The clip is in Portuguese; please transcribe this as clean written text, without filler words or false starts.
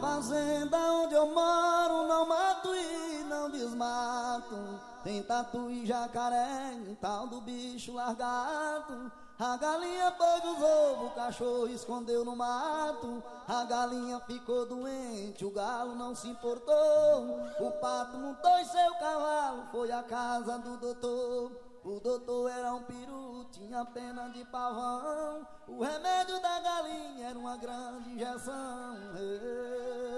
fazenda onde eu moro não mato e não desmato. Tem tatu e jacaré, tal do bicho largado. A galinha pôs os ovos, o cachorro escondeu no mato. A galinha ficou doente, o galo não se importou. O pato montou em seu cavalo, foi à casa do doutor. O doutor era um peru, tinha pena de pavão. O remédio da galinha era uma grande injeção.